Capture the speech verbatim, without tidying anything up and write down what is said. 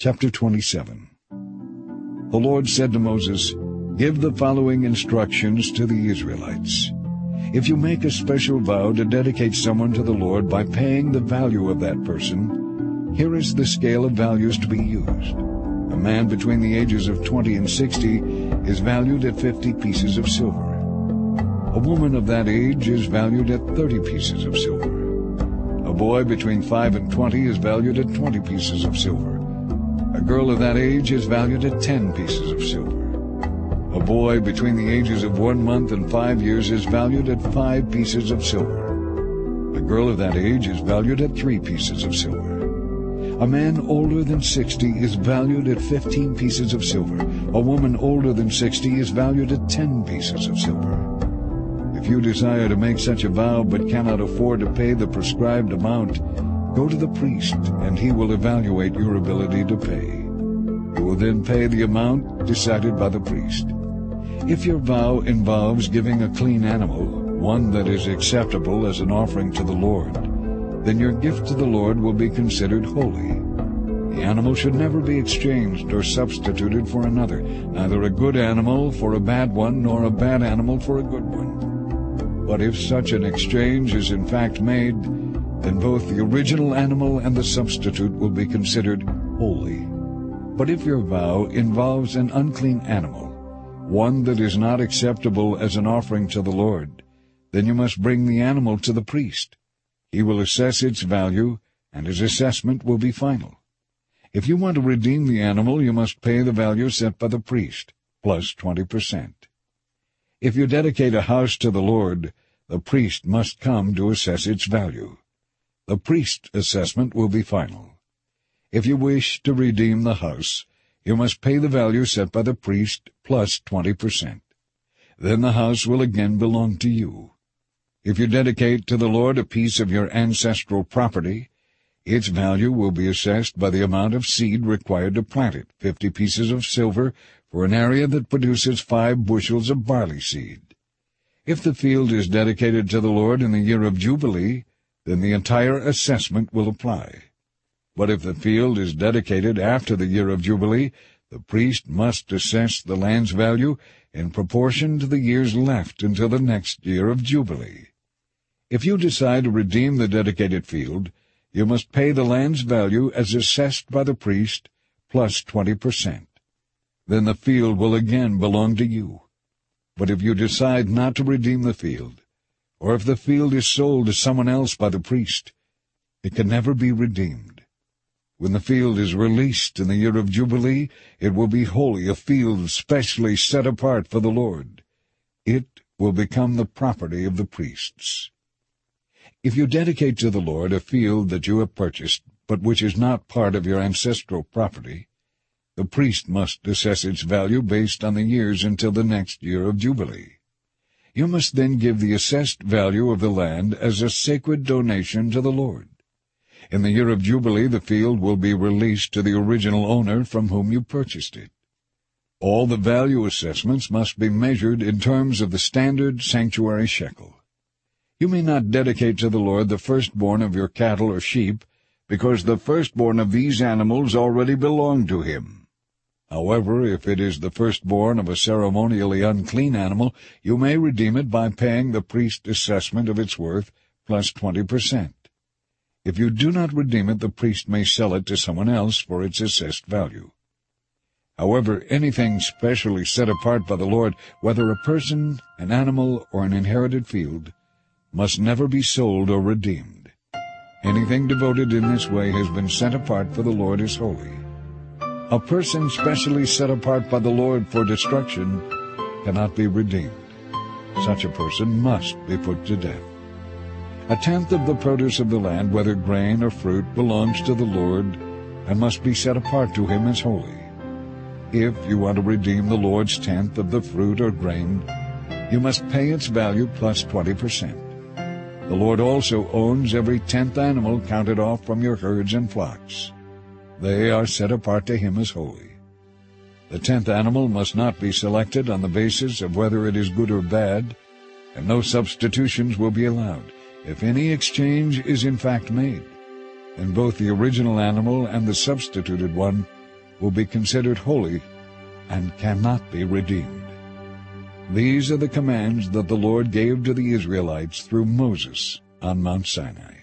Chapter twenty-seven. The Lord said to Moses, "Give the following instructions to the Israelites. If you make a special vow to dedicate someone to the Lord by paying the value of that person, here is the scale of values to be used. A man between the ages of twenty and sixty is valued at fifty pieces of silver. A woman of that age is valued at thirty pieces of silver. A boy between five and twenty is valued at twenty pieces of silver. A girl of that age is valued at ten pieces of silver. A boy between the ages of one month and five years is valued at five pieces of silver. A girl of that age is valued at three pieces of silver. A man older than sixty is valued at fifteen pieces of silver. A woman older than sixty is valued at ten pieces of silver. If you desire to make such a vow but cannot afford to pay the prescribed amount, go to the priest, and he will evaluate your ability to pay. You will then pay the amount decided by the priest. If your vow involves giving a clean animal, one that is acceptable as an offering to the Lord, then your gift to the Lord will be considered holy. The animal should never be exchanged or substituted for another, neither a good animal for a bad one, nor a bad animal for a good one. But if such an exchange is in fact made, then both the original animal and the substitute will be considered holy. But if your vow involves an unclean animal, one that is not acceptable as an offering to the Lord, then you must bring the animal to the priest. He will assess its value, and his assessment will be final. If you want to redeem the animal, you must pay the value set by the priest, plus twenty percent. If you dedicate a house to the Lord, the priest must come to assess its value. The priest's assessment will be final. If you wish to redeem the house, you must pay the value set by the priest plus twenty percent. Then the house will again belong to you. If you dedicate to the Lord a piece of your ancestral property, its value will be assessed by the amount of seed required to plant it, fifty pieces of silver for an area that produces five bushels of barley seed. If the field is dedicated to the Lord in the year of Jubilee, then the entire assessment will apply. But if the field is dedicated after the year of Jubilee, the priest must assess the land's value in proportion to the years left until the next year of Jubilee. If you decide to redeem the dedicated field, you must pay the land's value as assessed by the priest, plus twenty percent. Then the field will again belong to you. But if you decide not to redeem the field, or if the field is sold to someone else by the priest, it can never be redeemed. When the field is released in the year of Jubilee, it will be holy, a field specially set apart for the Lord. It will become the property of the priests. If you dedicate to the Lord a field that you have purchased, but which is not part of your ancestral property, the priest must assess its value based on the years until the next year of Jubilee. You must then give the assessed value of the land as a sacred donation to the Lord. In the year of Jubilee, the field will be released to the original owner from whom you purchased it. All the value assessments must be measured in terms of the standard sanctuary shekel. You may not dedicate to the Lord the firstborn of your cattle or sheep, because the firstborn of these animals already belong to him. However, if it is the firstborn of a ceremonially unclean animal, you may redeem it by paying the priest's assessment of its worth plus twenty percent. If you do not redeem it, the priest may sell it to someone else for its assessed value. However, anything specially set apart by the Lord, whether a person, an animal, or an inherited field, must never be sold or redeemed. Anything devoted in this way has been set apart for the Lord as holy. A person specially set apart by the Lord for destruction cannot be redeemed. Such a person must be put to death. A tenth of the produce of the land, whether grain or fruit, belongs to the Lord and must be set apart to him as holy. If you want to redeem the Lord's tenth of the fruit or grain, you must pay its value plus twenty percent. The Lord also owns every tenth animal counted off from your herds and flocks. They are set apart to him as holy. The tenth animal must not be selected on the basis of whether it is good or bad, and no substitutions will be allowed. If any exchange is in fact made, then both the original animal and the substituted one will be considered holy and cannot be redeemed. These are the commands that the Lord gave to the Israelites through Moses on Mount Sinai.